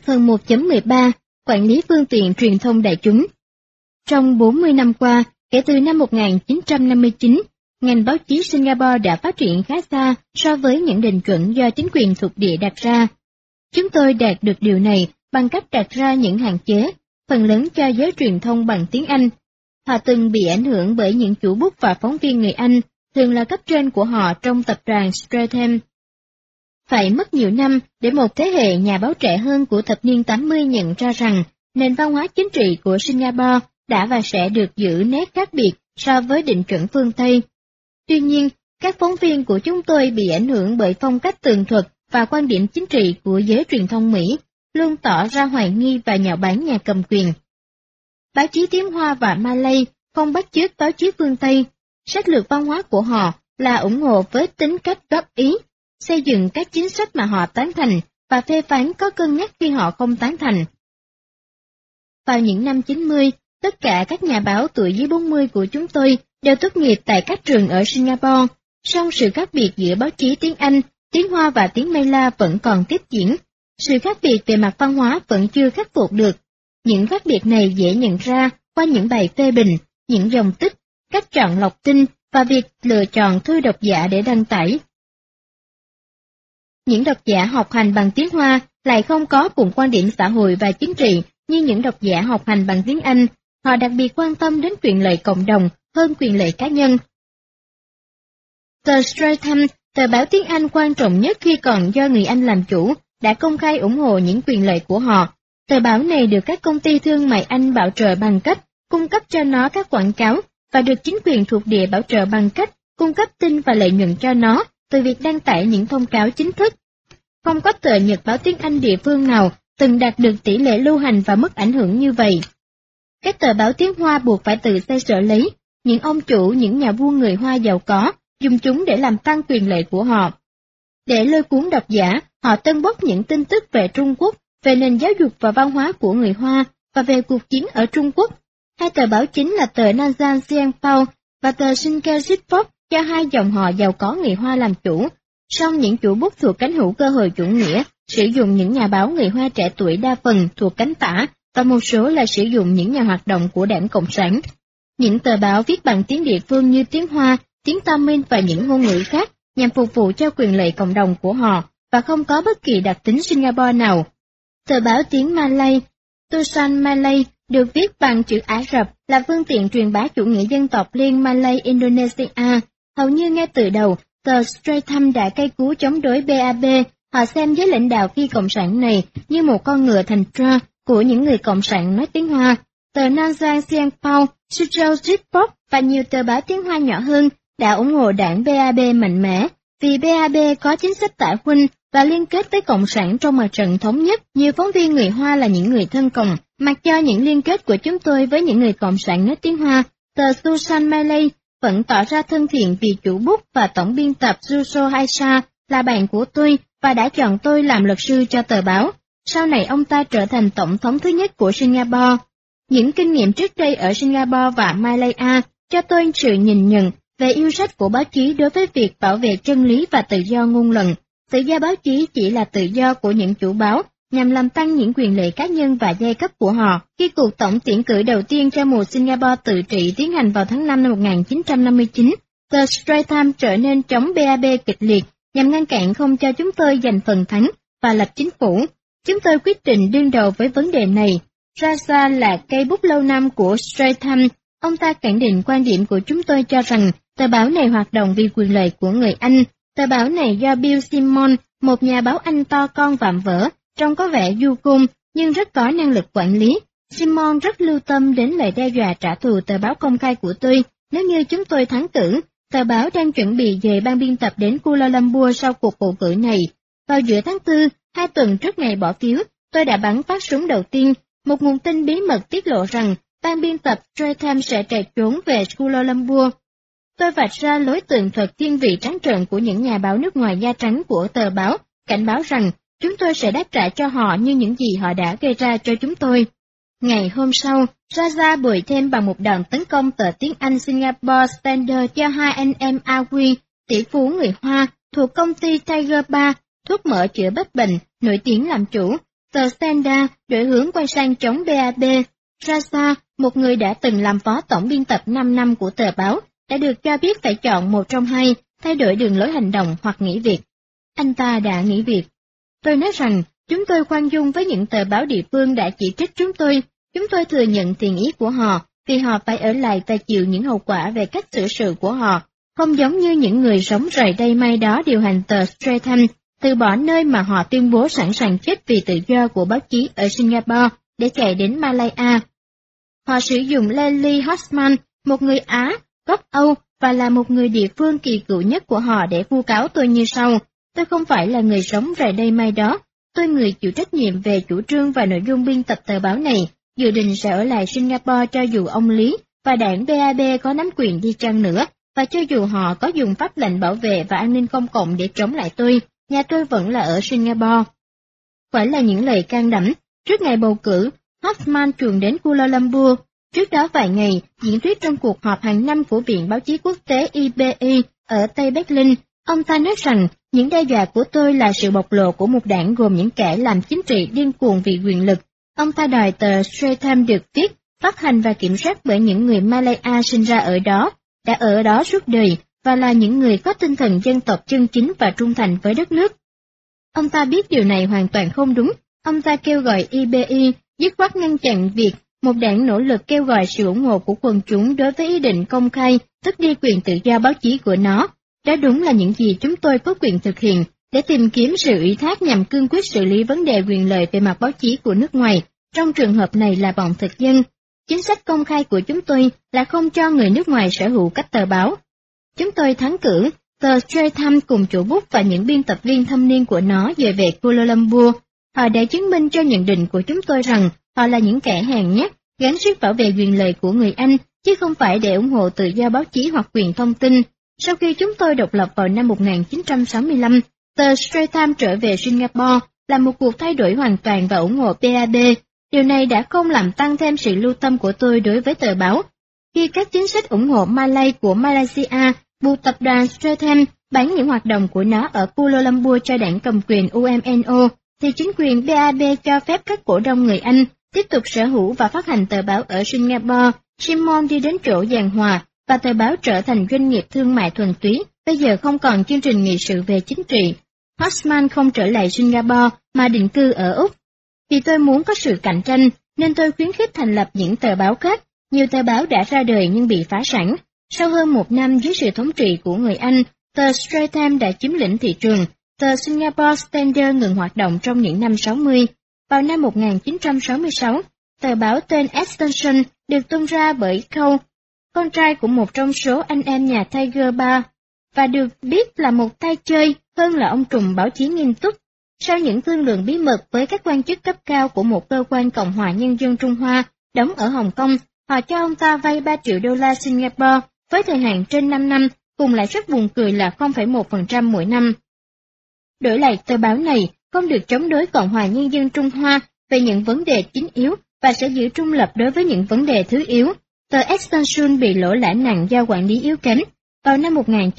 Phần 1.13 Quản lý phương tiện truyền thông đại chúng. Trong 40 năm qua, kể từ năm 1959, ngành báo chí Singapore đã phát triển khá xa so với những định chuẩn do chính quyền thuộc địa đặt ra. Chúng tôi đạt được điều này bằng cách đặt ra những hạn chế, phần lớn cho giới truyền thông bằng tiếng Anh. Họ từng bị ảnh hưởng bởi những chủ bút và phóng viên người Anh, thường là cấp trên của họ trong tập đoàn Stratham. Phải mất nhiều năm để một thế hệ nhà báo trẻ hơn của thập niên 80 nhận ra rằng nền văn hóa chính trị của Singapore đã và sẽ được giữ nét khác biệt so với định chuẩn phương Tây. Tuy nhiên, các phóng viên của chúng tôi bị ảnh hưởng bởi phong cách tường thuật và quan điểm chính trị của giới truyền thông Mỹ, luôn tỏ ra hoài nghi và nhạo báng nhà cầm quyền. Báo chí tiếng Hoa và Malay không bắt chước báo chí phương Tây. Sách lược văn hóa của họ là ủng hộ với tính cách góp ý, xây dựng các chính sách mà họ tán thành và phê phán có cân nhắc khi họ không tán thành. Vào những năm 90, tất cả các nhà báo tuổi dưới 40 của chúng tôi đều tốt nghiệp tại các trường ở Singapore, song sự khác biệt giữa báo chí tiếng Anh, tiếng Hoa và tiếng Malay vẫn còn tiếp diễn. Sự khác biệt về mặt văn hóa vẫn chưa khắc phục được. Những khác biệt này dễ nhận ra qua những bài phê bình, những dòng tích, cách chọn lọc tin và việc lựa chọn thư độc giả để đăng tải. Những độc giả học hành bằng tiếng Hoa lại không có cùng quan điểm xã hội và chính trị như những độc giả học hành bằng tiếng Anh. Họ đặc biệt quan tâm đến quyền lợi cộng đồng hơn quyền lợi cá nhân. Tờ Stratham, tờ báo tiếng Anh quan trọng nhất khi còn do người Anh làm chủ, đã công khai ủng hộ những quyền lợi của họ. Tờ báo này được các công ty thương mại Anh bảo trợ bằng cách cung cấp cho nó các quảng cáo, và được chính quyền thuộc địa bảo trợ bằng cách cung cấp tin và lợi nhuận cho nó từ việc đăng tải những thông cáo chính thức. Không có tờ nhật báo tiếng Anh địa phương nào từng đạt được tỷ lệ lưu hành và mức ảnh hưởng như vậy. Các tờ báo tiếng Hoa buộc phải tự xoay sở lấy, những ông chủ, những nhà vua người Hoa giàu có, dùng chúng để làm tăng quyền lợi của họ. Để lôi cuốn độc giả, họ tân bốc những tin tức về Trung Quốc, về nền giáo dục và văn hóa của người Hoa, và về cuộc chiến ở Trung Quốc. Hai tờ báo chính là tờ Nanjang Xianpao và tờ Singapore cho hai dòng họ giàu có người Hoa làm chủ. Song những chủ bút thuộc cánh hữu cơ hội chủ nghĩa sử dụng những nhà báo người Hoa trẻ tuổi đa phần thuộc cánh tả, và một số là sử dụng những nhà hoạt động của Đảng Cộng sản. Những tờ báo viết bằng tiếng địa phương như tiếng Hoa, tiếng Tamil và những ngôn ngữ khác nhằm phục vụ cho quyền lợi cộng đồng của họ, và không có bất kỳ đặc tính Singapore nào. Tờ báo tiếng Malay, Tusan Malay, được viết bằng chữ Ả Rập, là phương tiện truyền bá chủ nghĩa dân tộc Liên Malay Indonesia. Hầu như ngay từ đầu, tờ Stratham đã cay cú chống đối BAB. Họ xem giới lãnh đạo phi cộng sản này như một con ngựa thành Troa của những người cộng sản nói tiếng Hoa. Tờ Nanjang Xianpao, Suzhou Report và nhiều tờ báo tiếng Hoa nhỏ hơn đã ủng hộ đảng BAB mạnh mẽ, vì BAB có chính sách tả huynh và liên kết với cộng sản trong mặt trận thống nhất. Nhiều phóng viên người Hoa là những người thân cộng, mặc cho những liên kết của chúng tôi với những người cộng sản nói tiếng Hoa. Tờ Susan Malay vẫn tỏ ra thân thiện vì chủ bút và tổng biên tập Yusof Haisha là bạn của tôi và đã chọn tôi làm luật sư cho tờ báo. Sau này ông ta trở thành tổng thống thứ nhất của Singapore. Những kinh nghiệm trước đây ở Singapore và Malaya cho tôi sự nhìn nhận về yêu sách của báo chí đối với việc bảo vệ chân lý và tự do ngôn luận. Tự do báo chí chỉ là tự do của những chủ báo, nhằm làm tăng những quyền lợi cá nhân và giai cấp của họ. Khi cuộc tổng tuyển cử đầu tiên cho mùa Singapore tự trị tiến hành vào tháng 5 năm 1959, tờ Stratham trở nên chống BAB kịch liệt, nhằm ngăn cản không cho chúng tôi giành phần thắng và lập chính phủ. Chúng tôi quyết định đương đầu với vấn đề này. Raza là cây bút lâu năm của Stratham. Ông ta khẳng định quan điểm của chúng tôi cho rằng tờ báo này hoạt động vì quyền lợi của người Anh. Tờ báo này do Bill Simon, một nhà báo Anh to con vạm vỡ, trông có vẻ du côn nhưng rất có năng lực quản lý. Simon rất lưu tâm đến lời đe dọa trả thù tờ báo công khai của tôi nếu như chúng tôi thắng cử. Tờ báo đang chuẩn bị dời ban biên tập đến Kuala Lumpur sau cuộc bầu cử này. Vào giữa tháng 4, 2 tuần trước ngày bỏ phiếu, tôi đã bắn phát súng đầu tiên. Một nguồn tin bí mật tiết lộ rằng ban biên tập Stratham sẽ chạy trốn về Kuala Lumpur. Tôi vạch ra lối tường thuật thiên vị trắng trợn của những nhà báo nước ngoài da trắng của tờ báo, cảnh báo rằng chúng tôi sẽ đáp trả cho họ như những gì họ đã gây ra cho chúng tôi. Ngày hôm sau, Raza bồi thêm bằng một đòn tấn công tờ tiếng Anh Singapore Standard cho hai anh em Awi, tỷ phú người Hoa, thuộc công ty Tiger Bar, thuốc mỡ chữa bách bệnh, nổi tiếng làm chủ. Tờ Standard đổi hướng quay sang chống BAB. Raza, một người đã từng làm phó tổng biên tập 5 năm của tờ báo, đã được cho biết phải chọn một trong hai, thay đổi đường lối hành động hoặc nghỉ việc. Anh ta đã nghỉ việc. Tôi nói rằng, chúng tôi khoan dung với những tờ báo địa phương đã chỉ trích chúng tôi thừa nhận tiền ý của họ, vì họ phải ở lại và chịu những hậu quả về cách xử sự của họ, không giống như những người sống rời đây mai đó điều hành tờ Stratham, từ bỏ nơi mà họ tuyên bố sẵn sàng chết vì tự do của báo chí ở Singapore để chạy đến Malaya. Họ sử dụng Leslie Hoffman, một người Á, gốc Âu và là một người địa phương kỳ cựu nhất của họ để vu cáo tôi như sau. Tôi không phải là người sống rời đây mai đó, tôi người chịu trách nhiệm về chủ trương và nội dung biên tập tờ báo này, dự định sẽ ở lại Singapore cho dù ông Lý và đảng BAB có nắm quyền đi chăng nữa, và cho dù họ có dùng pháp lệnh bảo vệ và an ninh công cộng để chống lại tôi, nhà tôi vẫn là ở Singapore. Phải là những lời can đảm. Trước ngày bầu cử, Hoffman chuồn đến Kuala Lumpur. Trước đó vài ngày, diễn thuyết trong cuộc họp hàng năm của Viện Báo chí Quốc tế IBI ở Tây Berlin, ông ta nói rằng những đe dọa của tôi là sự bộc lộ của một đảng gồm những kẻ làm chính trị điên cuồng vì quyền lực. Ông ta đòi tờ Stratham được viết, phát hành và kiểm soát bởi những người Malaya sinh ra ở đó, đã ở đó suốt đời, và là những người có tinh thần dân tộc chân chính và trung thành với đất nước. Ông ta biết điều này hoàn toàn không đúng. Ông ta kêu gọi IBI dứt khoát ngăn chặn việc một đảng nỗ lực kêu gọi sự ủng hộ của quần chúng đối với ý định công khai tước đi quyền tự do báo chí của nó. Đó đúng là những gì chúng tôi có quyền thực hiện để tìm kiếm sự ủy thác nhằm cương quyết xử lý vấn đề quyền lợi về mặt báo chí của nước ngoài, trong trường hợp này là bọn thực dân. Chính sách công khai của chúng tôi là không cho người nước ngoài sở hữu các tờ báo. Chúng tôi thắng cử, tờ Stratham cùng chủ bút và những biên tập viên thâm niên của nó dời về Kuala Lumpur. Họ đã chứng minh cho nhận định của chúng tôi rằng họ là những kẻ hèn nhát, gắng sức bảo vệ quyền lợi của người Anh, chứ không phải để ủng hộ tự do báo chí hoặc quyền thông tin. Sau khi chúng tôi độc lập vào năm 1965, tờ Stratham trở về Singapore là một cuộc thay đổi hoàn toàn và ủng hộ BAB. Điều này đã không làm tăng thêm sự lưu tâm của tôi đối với tờ báo. Khi các chính sách ủng hộ Malay của Malaysia buộc tập đoàn Stratham bán những hoạt động của nó ở Kuala Lumpur cho đảng cầm quyền UMNO, thì chính quyền BAB cho phép các cổ đông người Anh tiếp tục sở hữu và phát hành tờ báo ở Singapore. Simon đi đến chỗ giàn hòa, và tờ báo trở thành doanh nghiệp thương mại thuần túy, bây giờ không còn chương trình nghị sự về chính trị. Hoffman không trở lại Singapore mà định cư ở Úc. Vì tôi muốn có sự cạnh tranh, nên tôi khuyến khích thành lập những tờ báo khác. Nhiều tờ báo đã ra đời nhưng bị phá sản. Sau hơn một năm dưới sự thống trị của người Anh, tờ Stratham đã chiếm lĩnh thị trường. Tờ Singapore Standard ngừng hoạt động trong những năm 60. Vào năm 1966, tờ báo tên Extension được tung ra bởi Cole, con trai của một trong số anh em nhà Tiger Bar, và được biết là một tay chơi hơn là ông trùm báo chí nghiêm túc. Sau những thương lượng bí mật với các quan chức cấp cao của một cơ quan Cộng hòa Nhân dân Trung Hoa đóng ở Hồng Kông, họ cho ông ta vay 3 triệu đô la Singapore với thời hạn trên 5 năm, cùng lãi suất buồn cười là 0,1% mỗi năm. Đổi lại tờ báo này không được chống đối Cộng hòa Nhân dân Trung Hoa về những vấn đề chính yếu và sẽ giữ trung lập đối với những vấn đề thứ yếu. Tờ Extension bị lỗ lã nặng do quản lý yếu kém. Vào năm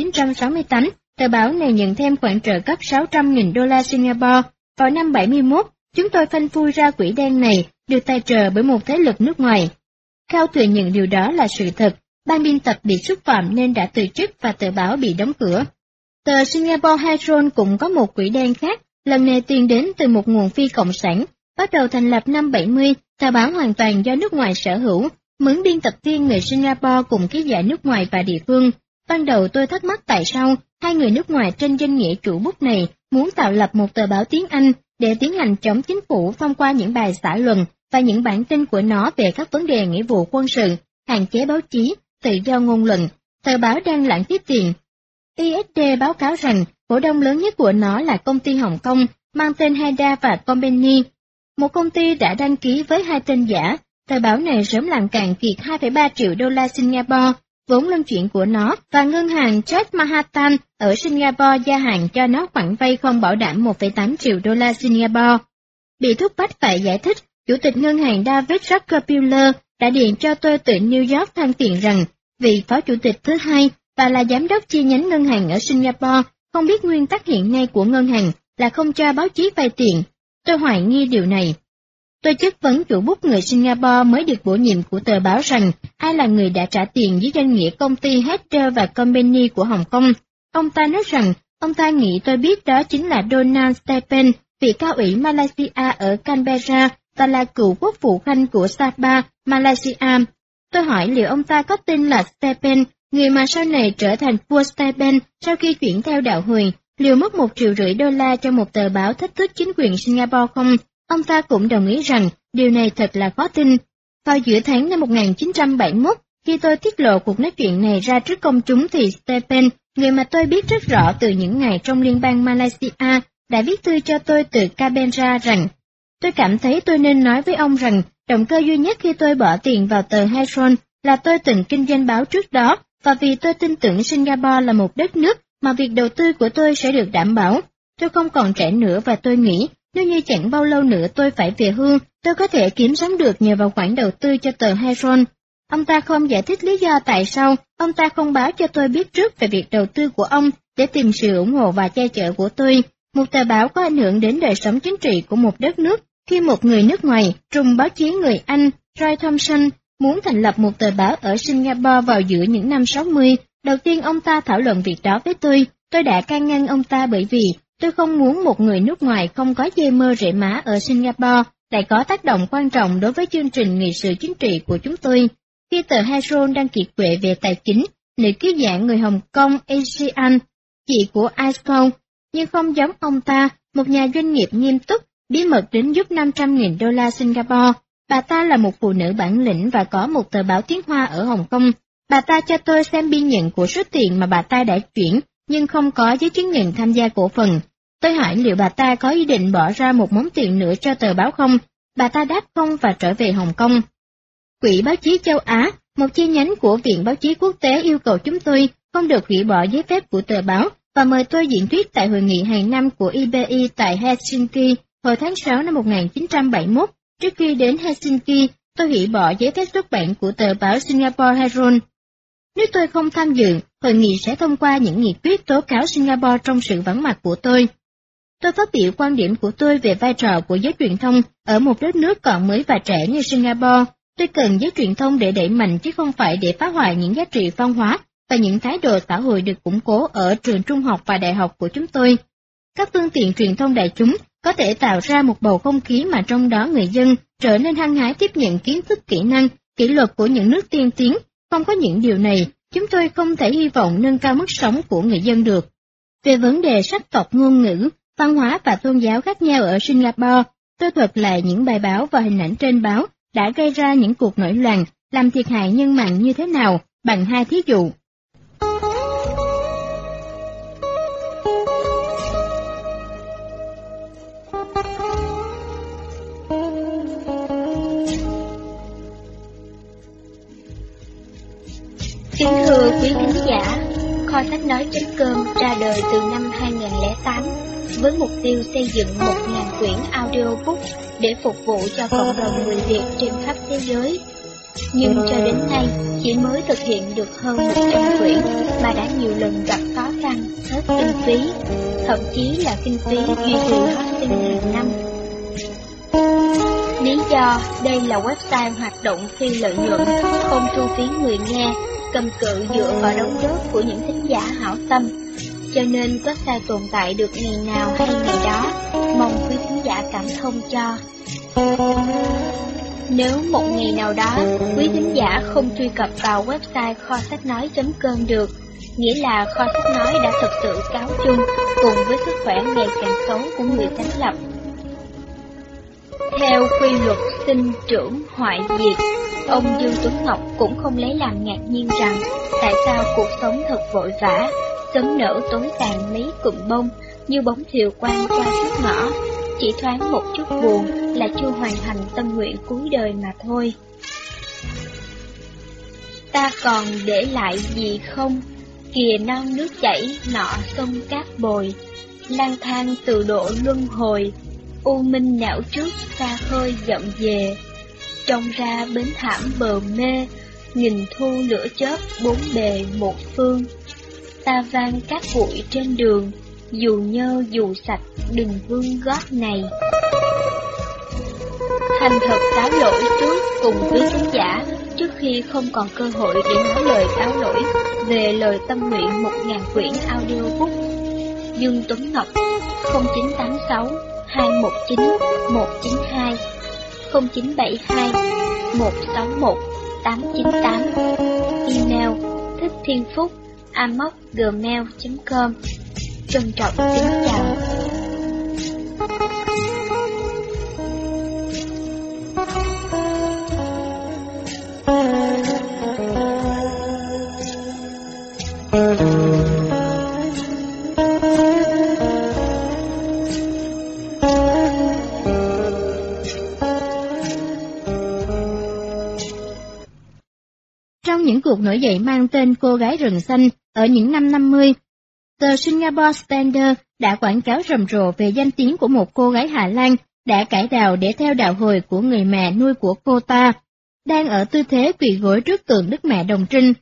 1968, tờ báo này nhận thêm khoản trợ cấp 600.000 đô la Singapore. Vào năm 71, chúng tôi phanh phui ra quỹ đen này, được tài trợ bởi một thế lực nước ngoài. Cao thừa nhận điều đó là sự thật. Ban biên tập bị xúc phạm nên đã từ chức và tờ báo bị đóng cửa. Tờ Singapore Herald cũng có một quỹ đen khác, lần này tiền đến từ một nguồn phi cộng sản. Bắt đầu thành lập năm 70, tờ báo hoàn toàn do nước ngoài sở hữu, mướn biên tập viên người Singapore cùng ký giả nước ngoài và địa phương. Ban đầu tôi thắc mắc tại sao hai người nước ngoài trên danh nghĩa chủ bút này muốn tạo lập một tờ báo tiếng Anh để tiến hành chống chính phủ thông qua những bài xã luận và những bản tin của nó về các vấn đề nghĩa vụ quân sự, hạn chế báo chí, tự do ngôn luận. Tờ báo đang lãng phí tiền. ISD báo cáo rằng cổ đông lớn nhất của nó là công ty Hồng Kông mang tên Haida và Company, một công ty đã đăng ký với hai tên giả. Tờ báo này sớm làm cạn kiệt 2,3 triệu đô la Singapore, vốn luân chuyển của nó, và ngân hàng Chase Manhattan ở Singapore gia hạn cho nó khoản vay không bảo đảm 1,8 triệu đô la Singapore. Bị thúc bách phải giải thích, Chủ tịch ngân hàng David Rockefeller đã điện cho tôi từ New York than phiền rằng vị phó chủ tịch thứ hai và là giám đốc chi nhánh ngân hàng ở Singapore không biết nguyên tắc hiện nay của ngân hàng là không cho báo chí vay tiền. Tôi hoài nghi điều này. Tôi chất vấn chủ bút người Singapore mới được bổ nhiệm của tờ báo rằng ai là người đã trả tiền dưới danh nghĩa công ty Haider và Company của Hồng Kông. Ông ta nói rằng ông ta nghĩ tôi biết đó chính là Donald Stephen, vị cao ủy Malaysia ở Canberra và là cựu quốc vụ khanh của Sabah, Malaysia. Tôi hỏi liệu ông ta có tin là Stephen, người mà sau này trở thành vua Stephen sau khi chuyển theo đạo Hồi, liệu mất $1,5 triệu cho một tờ báo thách thức chính quyền Singapore không? Ông ta cũng đồng ý rằng điều này thật là khó tin. Vào giữa tháng năm 1971, khi tôi tiết lộ cuộc nói chuyện này ra trước công chúng thì Stephen, người mà tôi biết rất rõ từ những ngày trong liên bang Malaysia, đã viết thư cho tôi từ Canberra rằng tôi cảm thấy tôi nên nói với ông rằng động cơ duy nhất khi tôi bỏ tiền vào tờ Herald là tôi từng kinh doanh báo trước đó và vì tôi tin tưởng Singapore là một đất nước mà việc đầu tư của tôi sẽ được đảm bảo. Tôi không còn trẻ nữa và tôi nghĩ nếu như chẳng bao lâu nữa tôi phải về hưu, tôi có thể kiếm sống được nhờ vào khoản đầu tư cho tờ Herald. Ông ta không giải thích lý do tại sao ông ta không báo cho tôi biết trước về việc đầu tư của ông để tìm sự ủng hộ và che chở của tôi. Một tờ báo có ảnh hưởng đến đời sống chính trị của một đất nước khi một người nước ngoài, trùm báo chí người Anh, Roy Thompson, muốn thành lập một tờ báo ở Singapore vào giữa những năm 60. Đầu tiên ông ta thảo luận việc đó với tôi đã can ngăn ông ta bởi vì tôi không muốn một người nước ngoài không có dây mơ rễ má ở Singapore lại có tác động quan trọng đối với chương trình nghị sự chính trị của chúng tôi. Khi tờ Herald đang kiệt quệ về tài chính, nữ ký giả người Hồng Kông Asian, chị của ISCO, nhưng không giống ông ta, một nhà doanh nghiệp nghiêm túc, bí mật đến giúp $500,000 Singapore. Bà ta là một phụ nữ bản lĩnh và có một tờ báo tiếng Hoa ở Hồng Kông. Bà ta cho tôi xem biên nhận của số tiền mà bà ta đã chuyển, nhưng không có giấy chứng nhận tham gia cổ phần. Tôi hỏi liệu bà ta có ý định bỏ ra một món tiền nữa cho tờ báo không? Bà ta đáp không và trở về Hồng Kông. Quỹ báo chí châu Á, một chi nhánh của Viện Báo chí Quốc tế yêu cầu chúng tôi không được hủy bỏ giấy phép của tờ báo và mời tôi diễn thuyết tại hội nghị hàng năm của IBI tại Helsinki hồi tháng 6 năm 1971. Trước khi đến Helsinki, tôi hủy bỏ giấy phép xuất bản của tờ báo Singapore Herald. Nếu tôi không tham dự, hội nghị sẽ thông qua những nghị quyết tố cáo Singapore trong sự vắng mặt của tôi. Tôi phát biểu quan điểm của tôi về vai trò của giới truyền thông ở một đất nước còn mới và trẻ như Singapore. Tôi cần giới truyền thông để đẩy mạnh chứ không phải để phá hoại những giá trị văn hóa và những thái độ xã hội được củng cố ở trường trung học và đại học của chúng tôi. Các phương tiện truyền thông đại chúng có thể tạo ra một bầu không khí mà trong đó người dân trở nên hăng hái tiếp nhận kiến thức, kỹ năng, kỷ luật của những nước tiên tiến. Không có những điều này, chúng tôi không thể hy vọng nâng cao mức sống của người dân được. Về vấn đề sắc tộc, ngôn ngữ, văn hóa và tôn giáo khác nhau ở Singapore, tôi thuật lại những bài báo và hình ảnh trên báo đã gây ra những cuộc nổi loạn, làm thiệt hại nhân mạng như thế nào, bằng 2 thí dụ. Kính thưa quý khán giả, Kho Sách Nói.com ra đời từ năm 2008 với mục tiêu xây dựng 1.000 quyển audiobook để phục vụ cho cộng đồng người Việt trên khắp thế giới. Nhưng cho đến nay, chỉ mới thực hiện được hơn 100 quyển mà đã nhiều lần gặp khó khăn, hết kinh phí, thậm chí là kinh phí duy trì hosting hàng năm. Lý do đây là website hoạt động phi lợi nhuận, không thu phí người nghe, cầm cự dựa vào đóng góp của những thính giả hảo tâm, cho nên website tồn tại được ngày nào hay ngày đó, mong quý thính giả cảm thông cho. Nếu một ngày nào đó quý thính giả không truy cập vào website kho sách nói.com được, nghĩa là Kho Sách Nói đã thực sự cáo chung cùng với sức khỏe ngày càng xấu của người sáng lập. Theo quy luật sinh trưởng hoại diệt, ông Dương Tuấn Ngọc cũng không lấy làm ngạc nhiên rằng tại sao cuộc sống thật vội vã, sớm nở tối tàn mấy cụm bông như bóng thiều quang qua trước ngõ, chỉ thoáng một chút buồn là chưa hoàn thành tâm nguyện cuối đời mà thôi. Ta còn để lại gì không? Kìa non nước chảy, nọ sông cát bồi, lang thang từ độ luân hồi, u minh não trước xa khơi dậm về. Trông ra bến thảm bờ mê, nghìn thu lửa chớp bốn bề một phương. Ta vang cát bụi trên đường, dù nhơ dù sạch đừng vương gót này. thành thật cáo lỗi trước cùng quý khán giả trước khi không còn cơ hội để nói lời cáo lỗi về lời tâm nguyện 1000 quyển audiobook. Dương Tuấn Ngọc 0986 219 192 0972 161 898. Email thickthienphúc@gmail.com. Trân trọng kính chào. Trong những cuộc nổi dậy mang tên Cô gái rừng xanh ở những năm 50, tờ Singapore Standard đã quảng cáo rầm rộ về danh tiếng của một cô gái Hà Lan đã cải đạo để theo đạo hồi của người mẹ nuôi của cô ta, đang ở tư thế quỳ gối trước tượng Đức Mẹ Đồng Trinh.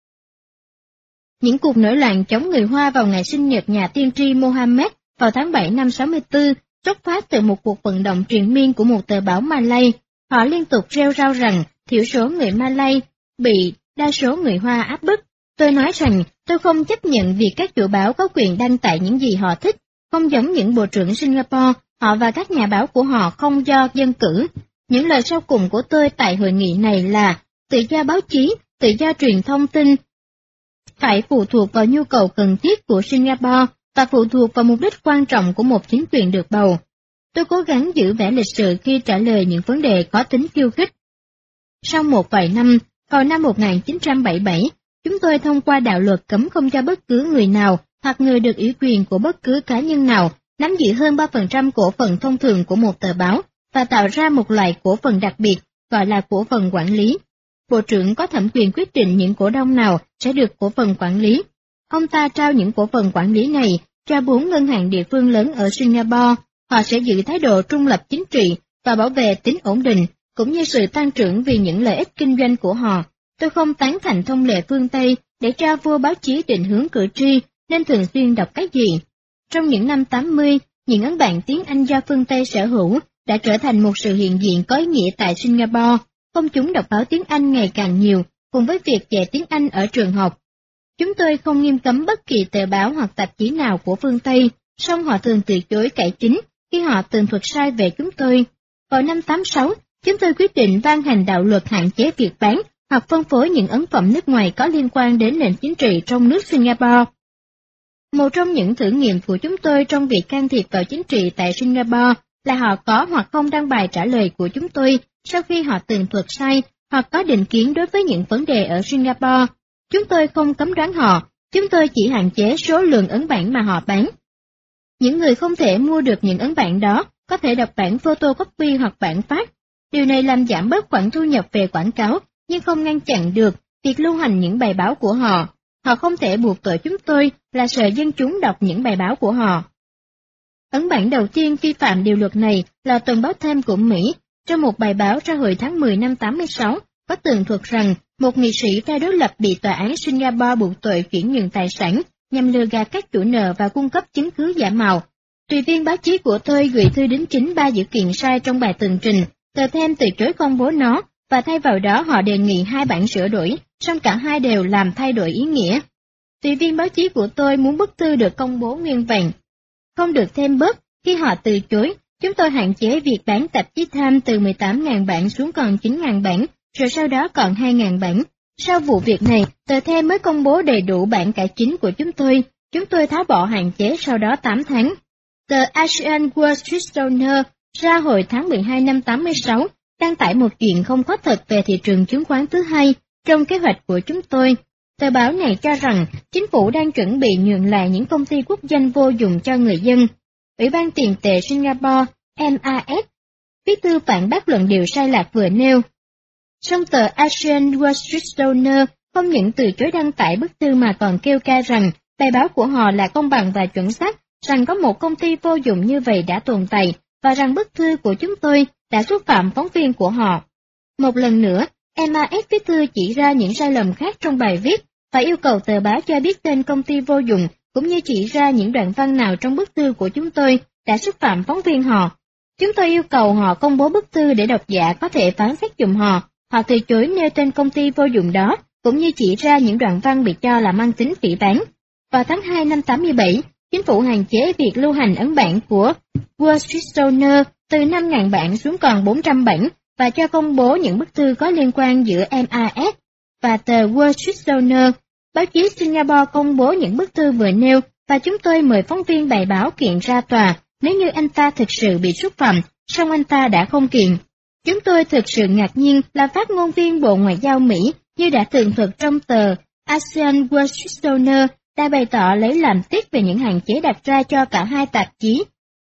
Những cuộc nổi loạn chống người Hoa vào ngày sinh nhật nhà tiên tri Mohammed vào tháng 7 năm 64 xuất phát từ một cuộc vận động triền miên của một tờ báo Malay. Họ liên tục reo rao rằng thiểu số người Malay bị đa số người Hoa áp bức. Tôi nói rằng tôi không chấp nhận việc các chủ báo có quyền đăng tải những gì họ thích, không giống những bộ trưởng Singapore, họ và các nhà báo của họ không do dân cử. Những lời sau cùng của tôi tại hội nghị này là tự do báo chí, tự do truyền thông tin phải phụ thuộc vào nhu cầu cần thiết của Singapore và phụ thuộc vào mục đích quan trọng của một chính quyền được bầu. Tôi cố gắng giữ vẻ lịch sự khi trả lời những vấn đề có tính khiêu khích. Sau một vài năm, vào năm 1977, chúng tôi thông qua đạo luật cấm không cho bất cứ người nào hoặc người được ủy quyền của bất cứ cá nhân nào nắm giữ hơn 3% cổ phần thông thường của một tờ báo và tạo ra một loại cổ phần đặc biệt gọi là cổ phần quản lý. Bộ trưởng có thẩm quyền quyết định những cổ đông nào sẽ được cổ phần quản lý. Ông ta trao những cổ phần quản lý này cho 4 ngân hàng địa phương lớn ở Singapore. Họ sẽ giữ thái độ trung lập chính trị và bảo vệ tính ổn định, cũng như sự tăng trưởng vì những lợi ích kinh doanh của họ. Tôi không tán thành thông lệ phương Tây để cho vua báo chí định hướng cử tri nên thường xuyên đọc cái gì. Trong những năm 80, những ấn bản tiếng Anh do phương Tây sở hữu đã trở thành một sự hiện diện có ý nghĩa tại Singapore. Công chúng đọc báo tiếng Anh ngày càng nhiều, cùng với việc dạy tiếng Anh ở trường học. Chúng tôi không nghiêm cấm bất kỳ tờ báo hoặc tạp chí nào của phương Tây, song họ thường từ chối cải chính khi họ tường thuật sai về chúng tôi. Vào năm 86, chúng tôi quyết định ban hành đạo luật hạn chế việc bán hoặc phân phối những ấn phẩm nước ngoài có liên quan đến nền chính trị trong nước Singapore. Một trong những thử nghiệm của chúng tôi trong việc can thiệp vào chính trị tại Singapore là họ có hoặc không đăng bài trả lời của chúng tôi sau khi họ tường thuật sai hoặc có định kiến đối với những vấn đề ở Singapore. Chúng tôi không cấm đoán họ, chúng tôi chỉ hạn chế số lượng ấn bản mà họ bán. Những người không thể mua được những ấn bản đó có thể đọc bản photocopy hoặc bản phát. Điều này làm giảm bớt khoản thu nhập về quảng cáo, nhưng không ngăn chặn được việc lưu hành những bài báo của họ. Họ không thể buộc tội chúng tôi là sợ dân chúng đọc những bài báo của họ. Ấn bản đầu tiên vi phạm điều luật này là Tuần báo Time của Mỹ. Trong một bài báo ra hồi tháng 10 năm 86, có tường thuật rằng một nghị sĩ phe đối lập bị tòa án Singapore buộc tội chuyển nhượng tài sản nhằm lừa gạt các chủ nợ và cung cấp chứng cứ giả mạo. Tùy viên báo chí của tôi gửi thư đính chính 3 dữ kiện sai trong bài tường trình, tờ Time từ chối công bố nó, và thay vào đó họ đề nghị 2 bản sửa đổi, song cả hai đều làm thay đổi ý nghĩa. Tùy viên báo chí của tôi muốn bức thư được công bố nguyên vẹn, không được thêm bớt. Khi họ từ chối, chúng tôi hạn chế việc bán tạp chí Time từ 18.000 bản xuống còn 9.000 bản, rồi sau đó còn 2.000 bản. Sau vụ việc này, tờ Time mới công bố đầy đủ bản cải chính của chúng tôi tháo bỏ hạn chế sau đó 8 tháng. Tờ Asian Wall Street Journal ra hồi tháng 12 năm 86, đăng tải một chuyện không có thật về thị trường chứng khoán thứ hai trong kế hoạch của chúng tôi. Tờ báo này cho rằng chính phủ đang chuẩn bị nhượng lại những công ty quốc doanh vô dụng cho người dân. Ủy ban tiền tệ Singapore, MAS, viết thư phản bác luận điệu sai lạc vừa nêu. Song tờ Asian Wall Street Journal không những từ chối đăng tải bức thư mà còn kêu ca rằng bài báo của họ là công bằng và chuẩn xác, rằng có một công ty vô dụng như vậy đã tồn tại, và rằng bức thư của chúng tôi đã xúc phạm phóng viên của họ. Một lần nữa, MAS viết thư chỉ ra những sai lầm khác trong bài viết và yêu cầu tờ báo cho biết tên công ty vô dụng, cũng như chỉ ra những đoạn văn nào trong bức thư của chúng tôi đã xúc phạm phóng viên họ. Chúng tôi yêu cầu họ công bố bức thư để độc giả có thể phán xét giùm họ. Họ từ chối nêu tên công ty vô dụng đó, cũng như chỉ ra những đoạn văn bị cho là mang tính phỉ báng. Vào tháng 2 năm 87, chính phủ hạn chế việc lưu hành ấn bản của Wall Street Journal từ 5.000 bản xuống còn 400 bản và cho công bố những bức thư có liên quan giữa MAS và tờ Wall Street Journal. Báo chí Singapore công bố những bức thư vừa nêu và chúng tôi mời phóng viên bài báo kiện ra tòa nếu như anh ta thực sự bị xúc phạm, song anh ta đã không kiện. Chúng tôi thực sự ngạc nhiên là phát ngôn viên Bộ Ngoại giao Mỹ, như đã tường thuật trong tờ ASEAN Wall Street Journal, đã bày tỏ lấy làm tiếc về những hạn chế đặt ra cho cả hai tạp chí.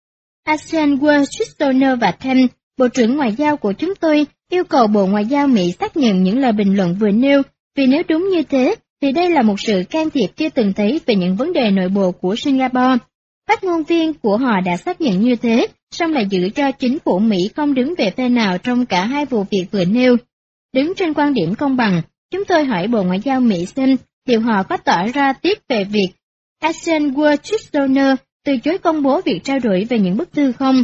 ASEAN Wall Street Journal và Times, Bộ trưởng Ngoại giao của chúng tôi yêu cầu Bộ Ngoại giao Mỹ xác nhận những lời bình luận vừa nêu, vì nếu đúng như thế, thì đây là một sự can thiệp chưa từng thấy về những vấn đề nội bộ của Singapore. Phát ngôn viên của họ đã xác nhận như thế, song lại giữ cho chính phủ Mỹ không đứng về phe nào trong cả hai vụ việc vừa nêu. Đứng trên quan điểm công bằng, chúng tôi hỏi Bộ Ngoại giao Mỹ xem liệu họ có tỏ ra tiếc về việc ASEAN Wall Street Journal từ chối công bố việc trao đổi về những bức thư không.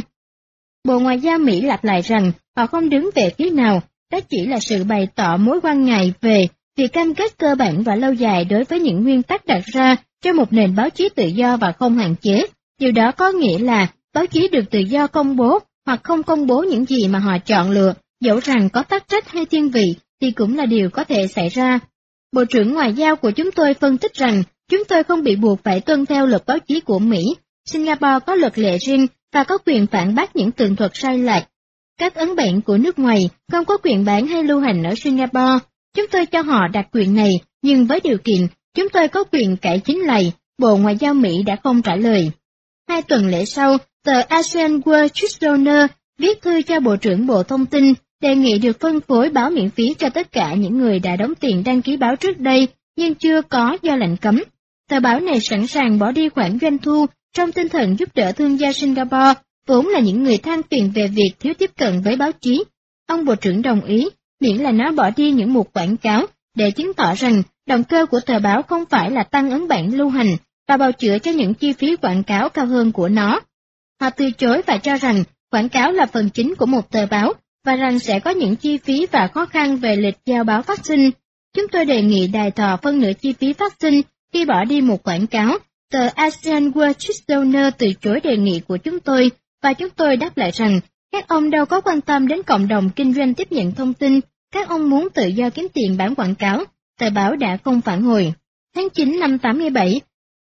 Bộ Ngoại giao Mỹ lặp lại rằng họ không đứng về phía nào, đó chỉ là sự bày tỏ mối quan ngại về việc cam kết cơ bản và lâu dài đối với những nguyên tắc đặt ra cho một nền báo chí tự do và không hạn chế. Điều đó có nghĩa là báo chí được tự do công bố hoặc không công bố những gì mà họ chọn lựa, dẫu rằng có tắc trách hay thiên vị thì cũng là điều có thể xảy ra. Bộ trưởng Ngoại giao của chúng tôi phân tích rằng chúng tôi không bị buộc phải tuân theo luật báo chí của Mỹ. Singapore có luật lệ riêng và có quyền phản bác những tường thuật sai lạc. Các ấn bản của nước ngoài không có quyền bán hay lưu hành ở Singapore. Chúng tôi cho họ đặc quyền này, nhưng với điều kiện chúng tôi có quyền cải chính lại. Bộ Ngoại giao Mỹ đã không trả lời. 2 tuần lễ sau, tờ ASEAN World Street Journal viết thư cho Bộ trưởng Bộ Thông tin, đề nghị được phân phối báo miễn phí cho tất cả những người đã đóng tiền đăng ký báo trước đây, nhưng chưa có do lệnh cấm. Tờ báo này sẵn sàng bỏ đi khoản doanh thu trong tinh thần giúp đỡ thương gia Singapore, vốn là những người than phiền về việc thiếu tiếp cận với báo chí. Ông Bộ trưởng đồng ý, miễn là nó bỏ đi những mục quảng cáo, để chứng tỏ rằng động cơ của tờ báo không phải là tăng ấn bản lưu hành và bào chữa cho những chi phí quảng cáo cao hơn của nó. Họ từ chối và cho rằng quảng cáo là phần chính của một tờ báo, và rằng sẽ có những chi phí và khó khăn về lịch giao báo phát sinh. Chúng tôi đề nghị đài thọ phân nửa chi phí phát sinh khi bỏ đi một quảng cáo. Tờ ASEAN World Street Journal từ chối đề nghị của chúng tôi, và chúng tôi đáp lại rằng các ông đâu có quan tâm đến cộng đồng kinh doanh tiếp nhận thông tin, các ông muốn tự do kiếm tiền bán quảng cáo. Tờ báo đã không phản hồi. Tháng 9 năm 87,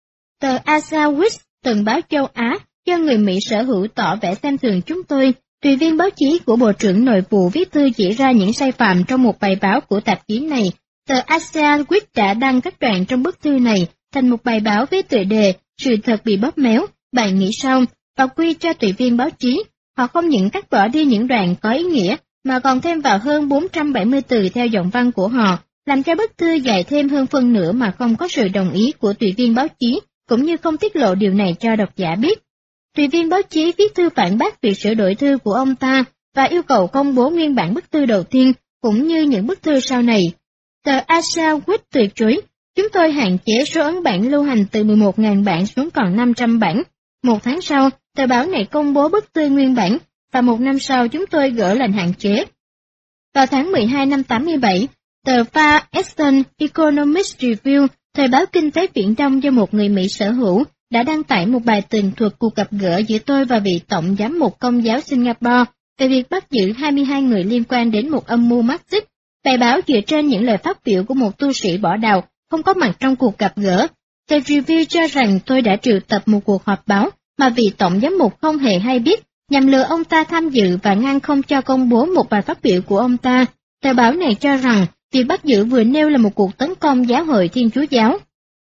tờ Asia Week, tuần báo châu Á, do người Mỹ sở hữu tỏ vẻ xem thường chúng tôi. Tùy viên báo chí của Bộ trưởng Nội vụ viết thư chỉ ra những sai phạm trong một bài báo của tạp chí này. Tờ ASEAN Week đã đăng các đoạn trong bức thư này thành một bài báo với tựa đề "Sự thật bị bóp méo, bạn nghĩ sao?" và quy cho tùy viên báo chí. Họ không những cắt bỏ đi những đoạn có ý nghĩa, mà còn thêm vào hơn 470 từ theo giọng văn của họ, làm cho bức thư dài thêm hơn phân nửa mà không có sự đồng ý của tùy viên báo chí, cũng như không tiết lộ điều này cho độc giả biết. Tùy viên báo chí viết thư phản bác việc sửa đổi thư của ông ta và yêu cầu công bố nguyên bản bức thư đầu tiên, cũng như những bức thư sau này. Tờ Asia Week từ chối. Chúng tôi hạn chế số ấn bản lưu hành từ 11.000 bản xuống còn 500 bản. Một tháng sau, tờ báo này công bố bức thư nguyên bản, và một năm sau chúng tôi gỡ lệnh hạn chế. Vào tháng 12 năm 87, tờ Far Eastern Economic Review, thời báo kinh tế Viễn Đông do một người Mỹ sở hữu, đã đăng tải một bài tường thuật cuộc gặp gỡ giữa tôi và vị tổng giám mục Công giáo Singapore về việc bắt giữ 22 người liên quan đến một âm mưu Marxist. Bài báo dựa trên những lời phát biểu của một tu sĩ bỏ đạo không có mặt trong cuộc gặp gỡ. Tờ Review cho rằng tôi đã triệu tập một cuộc họp báo mà vị tổng giám mục không hề hay biết, nhằm lừa ông ta tham dự và ngăn không cho công bố một bài phát biểu của ông ta. Tờ báo này cho rằng việc bắt giữ vừa nêu là một cuộc tấn công giáo hội Thiên Chúa giáo.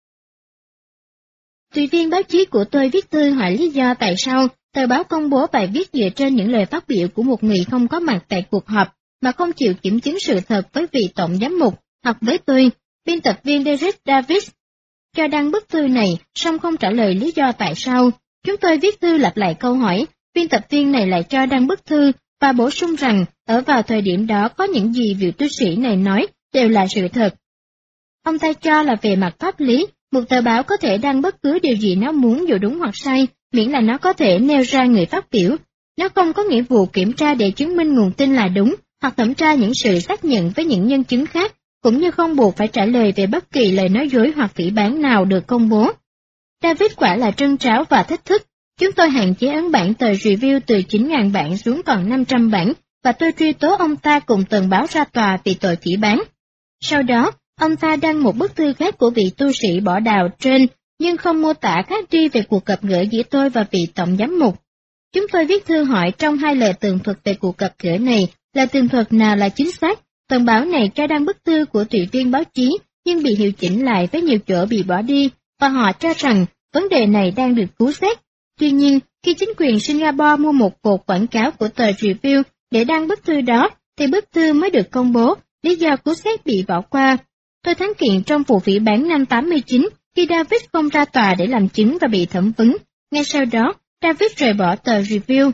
Tùy viên báo chí của tôi viết thư hỏi lý do tại sao tờ báo công bố bài viết dựa trên những lời phát biểu của một người không có mặt tại cuộc họp, mà không chịu kiểm chứng sự thật với vị tổng giám mục hoặc với tôi. Biên tập viên Derek Davis cho đăng bức thư này, song không trả lời lý do tại sao. Chúng tôi viết thư lặp lại câu hỏi, biên tập viên này lại cho đăng bức thư và bổ sung rằng ở vào thời điểm đó có những gì vị tu sĩ này nói đều là sự thật. Ông ta cho là về mặt pháp lý, một tờ báo có thể đăng bất cứ điều gì nó muốn dù đúng hoặc sai, miễn là nó có thể nêu ra người phát biểu. Nó không có nghĩa vụ kiểm tra để chứng minh nguồn tin là đúng, hoặc thẩm tra những sự xác nhận với những nhân chứng khác, cũng như không buộc phải trả lời về bất kỳ lời nói dối hoặc phỉ báng nào được công bố. David quả là trân tráo và thách thức. Chúng tôi hạn chế ấn bản tờ review từ 9.000 bản xuống còn 500 bản, và tôi truy tố ông ta cùng tờ báo ra tòa vì tội phỉ báng. Sau đó, ông ta đăng một bức thư khác của vị tu sĩ bỏ đào trên, nhưng không mô tả khác đi về cuộc gặp gỡ giữa tôi và vị tổng giám mục. Chúng tôi viết thư hỏi trong 2 lời tường thuật về cuộc gặp gỡ này là tường thuật nào là chính xác. Tờ báo này cho đăng bức thư của tùy viên báo chí, nhưng bị hiệu chỉnh lại với nhiều chỗ bị bỏ đi, và họ cho rằng vấn đề này đang được cứu xét. Tuy nhiên, khi chính quyền Singapore mua một cột quảng cáo của tờ Review để đăng bức thư đó, thì bức thư mới được công bố, lý do cứu xét bị bỏ qua. Tôi thắng kiện trong vụ phỉ báng năm 89, khi David không ra tòa để làm chứng và bị thẩm vấn. Ngay sau đó, David rời bỏ tờ Review.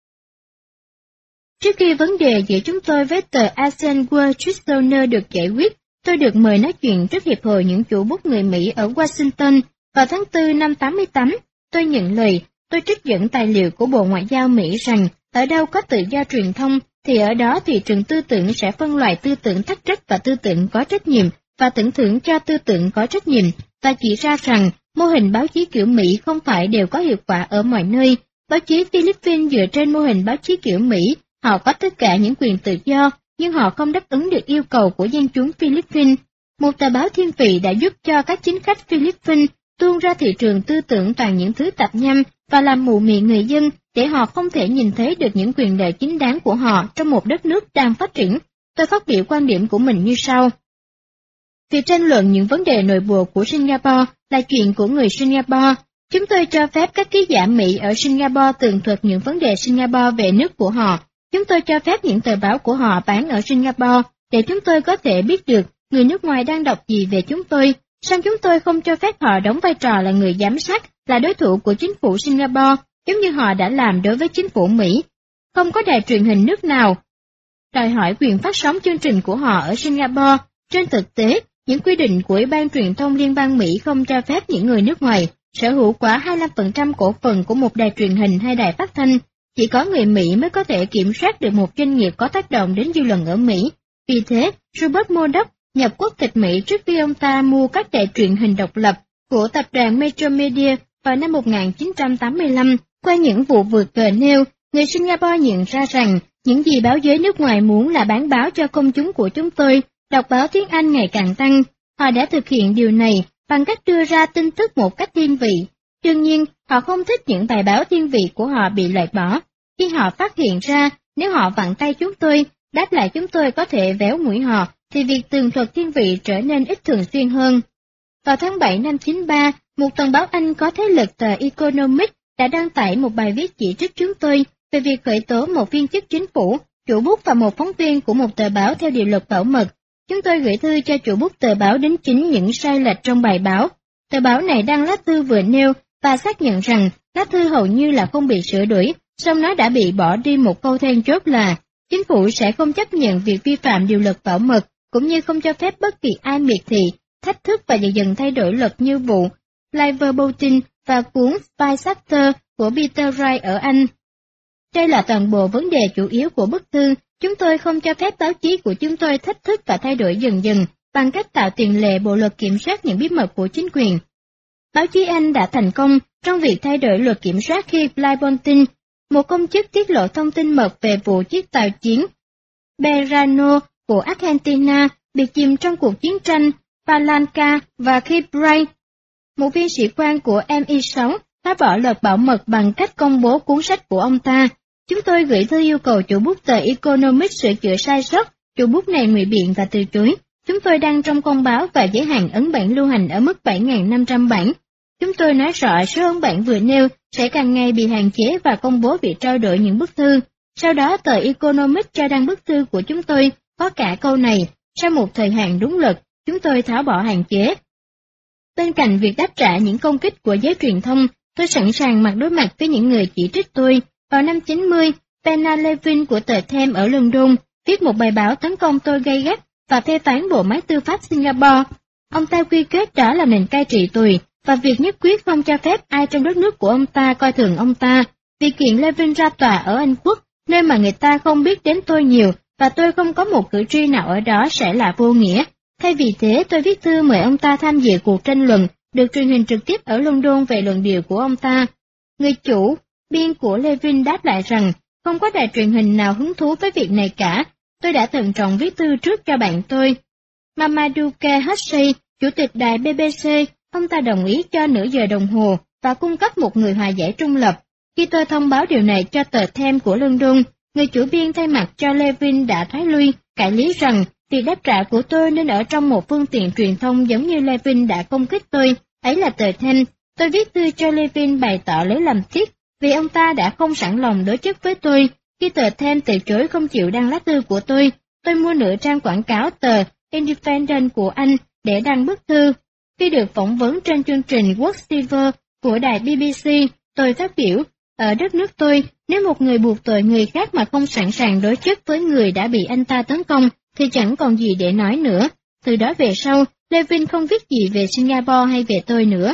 Trước khi vấn đề giữa chúng tôi với tờ Asian World Tribune được giải quyết, tôi được mời nói chuyện trước Hiệp hội những chủ bút người Mỹ ở Washington vào tháng 4 năm 88. Tôi nhận lời, tôi trích dẫn tài liệu của Bộ Ngoại giao Mỹ rằng ở đâu có tự do truyền thông thì ở đó thị trường tư tưởng sẽ phân loại tư tưởng thất trách và tư tưởng có trách nhiệm, và tưởng thưởng cho tư tưởng có trách nhiệm, và chỉ ra rằng mô hình báo chí kiểu Mỹ không phải đều có hiệu quả ở mọi nơi. Báo chí Philippines dựa trên mô hình báo chí kiểu Mỹ, họ có tất cả những quyền tự do, nhưng họ không đáp ứng được yêu cầu của dân chúng Philippines. Một tờ báo thiên vị đã giúp cho các chính khách Philippines tuôn ra thị trường tư tưởng toàn những thứ tạp nham và làm mù mị người dân để họ không thể nhìn thấy được những quyền lợi chính đáng của họ trong một đất nước đang phát triển. Tôi phát biểu quan điểm của mình như sau. Việc tranh luận những vấn đề nội bộ của Singapore là chuyện của người Singapore. Chúng tôi cho phép các ký giả Mỹ ở Singapore tường thuật những vấn đề Singapore về nước của họ. Chúng tôi cho phép những tờ báo của họ bán ở Singapore để chúng tôi có thể biết được người nước ngoài đang đọc gì về chúng tôi. Song chúng tôi không cho phép họ đóng vai trò là người giám sát, là đối thủ của chính phủ Singapore, giống như họ đã làm đối với chính phủ Mỹ. Không có đài truyền hình nước nào đòi hỏi quyền phát sóng chương trình của họ ở Singapore. Trên thực tế, những quy định của Ủy ban Truyền thông Liên bang Mỹ không cho phép những người nước ngoài sở hữu quá 25% cổ phần của một đài truyền hình hay đài phát thanh. Chỉ có người Mỹ mới có thể kiểm soát được một doanh nghiệp có tác động đến dư luận ở Mỹ. Vì thế, Rupert Murdoch nhập quốc tịch Mỹ trước khi ông ta mua các đài truyền hình độc lập của tập đoàn Metromedia vào năm 1985. Qua những vụ vượt cờ nêu, người Singapore nhận ra rằng những gì báo giới nước ngoài muốn là bán báo cho công chúng của chúng tôi, đọc báo tiếng Anh ngày càng tăng. Họ đã thực hiện điều này bằng cách đưa ra tin tức một cách thiên vị. Đương nhiên, họ không thích những bài báo thiên vị của họ bị loại bỏ. Khi họ phát hiện ra, nếu họ vặn tay chúng tôi, đáp lại chúng tôi có thể véo mũi họ, thì việc tường thuật thiên vị trở nên ít thường xuyên hơn. Vào tháng 7 năm 93, một tờ báo Anh có thế lực tờ Economic đã đăng tải một bài viết chỉ trích chúng tôi về việc khởi tố một viên chức chính phủ, chủ bút và một phóng viên của một tờ báo theo điều luật bảo mật. Chúng tôi gửi thư cho chủ bút tờ báo đính chính những sai lệch trong bài báo. Tờ báo này đăng lá thư vừa nêu và xác nhận rằng lá thư hầu như là không bị sửa đổi, song nó đã bị bỏ đi một câu then chốt là chính phủ sẽ không chấp nhận việc vi phạm điều luật bảo mật, cũng như không cho phép bất kỳ ai miệt thị, thách thức và dần dần thay đổi luật như vụ Liverpool và cuốn Spy Factor của Peter Wright ở Anh. Đây là toàn bộ vấn đề chủ yếu của bức thư. Chúng tôi không cho phép báo chí của chúng tôi thách thức và thay đổi dần dần bằng cách tạo tiền lệ bộ luật kiểm soát những bí mật của chính quyền. Báo chí Anh đã thành công trong việc thay đổi luật kiểm soát khi Liverpool, một công chức tiết lộ thông tin mật về vụ chiếc tàu chiến Belgrano của Argentina bị chìm trong cuộc chiến tranh Palanca, và khi Bright, một viên sĩ quan của MI6, phá bỏ luật bảo mật bằng cách công bố cuốn sách của ông ta. Chúng tôi gửi thư yêu cầu chủ bút tờ Economic sửa chữa sai sót, chủ bút này ngụy biện và từ chối. Chúng tôi đăng trong công báo và giới hạn ấn bản lưu hành ở mức 7.500 bản. Chúng tôi nói rõ số ấn bản vừa nêu sẽ càng ngày bị hạn chế và công bố việc trao đổi những bức thư. Sau đó tờ Economic cho đăng bức thư của chúng tôi có cả câu này, sau một thời hạn đúng luật, chúng tôi tháo bỏ hạn chế. Bên cạnh việc đáp trả những công kích của giới truyền thông, tôi sẵn sàng mặt đối mặt với những người chỉ trích tôi. Vào năm 90, Penna Levin của tờ Time ở London viết một bài báo tấn công tôi gay gắt và phê phán bộ máy tư pháp Singapore. Ông ta quy kết đó là nền cai trị tùy và việc nhất quyết không cho phép ai trong đất nước của ông ta coi thường ông ta. Việc kiện Levin ra tòa ở Anh Quốc, nơi mà người ta không biết đến tôi nhiều, và tôi không có một cử tri nào ở đó sẽ là vô nghĩa. Thay vì thế, tôi viết thư mời ông ta tham dự cuộc tranh luận, được truyền hình trực tiếp ở London về luận điệu của ông ta. Người chủ biên của Levin đáp lại rằng, không có đài truyền hình nào hứng thú với việc này cả. Tôi đã thận trọng viết thư trước cho bạn tôi. Mamadouke Hashi, chủ tịch đài BBC, ông ta đồng ý cho nửa giờ đồng hồ và cung cấp một người hòa giải trung lập. Khi tôi thông báo điều này cho tờ Times của London, người chủ biên thay mặt cho Levin đã thoái lui, cãi lý rằng việc đáp trả của tôi nên ở trong một phương tiện truyền thông giống như Levin đã công kích tôi, ấy là tờ Times. Tôi viết thư cho Levin bày tỏ lấy làm tiếc vì ông ta đã không sẵn lòng đối chất với tôi. Khi tờ Times từ chối không chịu đăng lá thư của tôi mua nửa trang quảng cáo tờ Independent của Anh để đăng bức thư. Khi được phỏng vấn trên chương trình Watch của đài BBC, tôi phát biểu, ở đất nước tôi, nếu một người buộc tội người khác mà không sẵn sàng đối chất với người đã bị anh ta tấn công, thì chẳng còn gì để nói nữa. Từ đó về sau, Levin không viết gì về Singapore hay về tôi nữa.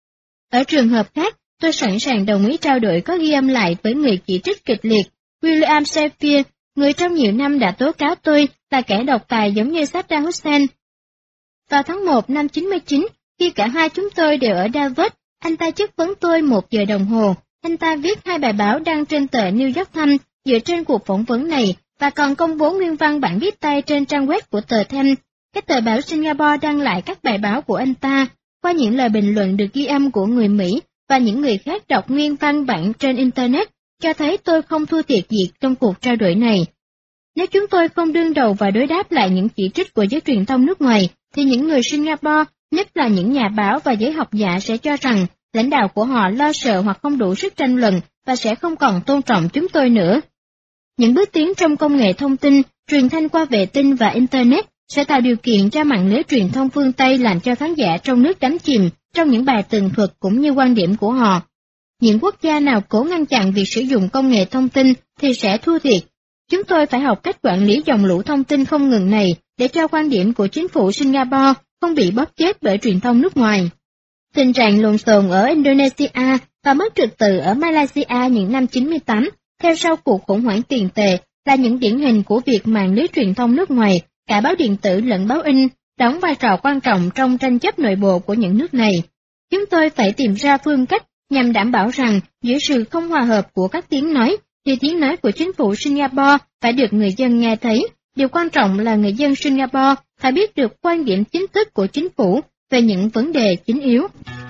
Ở trường hợp khác, tôi sẵn sàng đồng ý trao đổi có ghi âm lại với người chỉ trích kịch liệt, William Shakespeare, người trong nhiều năm đã tố cáo tôi là kẻ độc tài giống như Saddam Hussein. Vào tháng 1 năm 99, khi cả hai chúng tôi đều ở Davos, anh ta chất vấn tôi 1 giờ đồng hồ. Anh ta viết 2 bài báo đăng trên tờ New York Times dựa trên cuộc phỏng vấn này và còn công bố nguyên văn bản viết tay trên trang web của tờ Times. Các tờ báo Singapore đăng lại các bài báo của anh ta. Qua những lời bình luận được ghi âm của người Mỹ và những người khác đọc nguyên văn bản trên Internet, cho thấy tôi không thua thiệt gì trong cuộc trao đổi này. Nếu chúng tôi không đương đầu và đối đáp lại những chỉ trích của giới truyền thông nước ngoài, thì những người Singapore, nhất là những nhà báo và giới học giả sẽ cho rằng lãnh đạo của họ lo sợ hoặc không đủ sức tranh luận và sẽ không còn tôn trọng chúng tôi nữa. Những bước tiến trong công nghệ thông tin, truyền thanh qua vệ tinh và Internet sẽ tạo điều kiện cho mạng lưới truyền thông phương Tây làm cho khán giả trong nước đắm chìm trong những bài tường thuật cũng như quan điểm của họ. Những quốc gia nào cố ngăn chặn việc sử dụng công nghệ thông tin thì sẽ thua thiệt. Chúng tôi phải học cách quản lý dòng lũ thông tin không ngừng này để cho quan điểm của chính phủ Singapore không bị bóp chết bởi truyền thông nước ngoài. Tình trạng lộn xộn ở Indonesia và mất trật tự ở Malaysia những năm 98, theo sau cuộc khủng hoảng tiền tệ, là những điển hình của việc mạng lưới truyền thông nước ngoài, cả báo điện tử lẫn báo in, đóng vai trò quan trọng trong tranh chấp nội bộ của những nước này. Chúng tôi phải tìm ra phương cách nhằm đảm bảo rằng giữa sự không hòa hợp của các tiếng nói, thì tiếng nói của chính phủ Singapore phải được người dân nghe thấy. Điều quan trọng là người dân Singapore phải biết được quan điểm chính thức của chính phủ về những vấn đề chính yếu.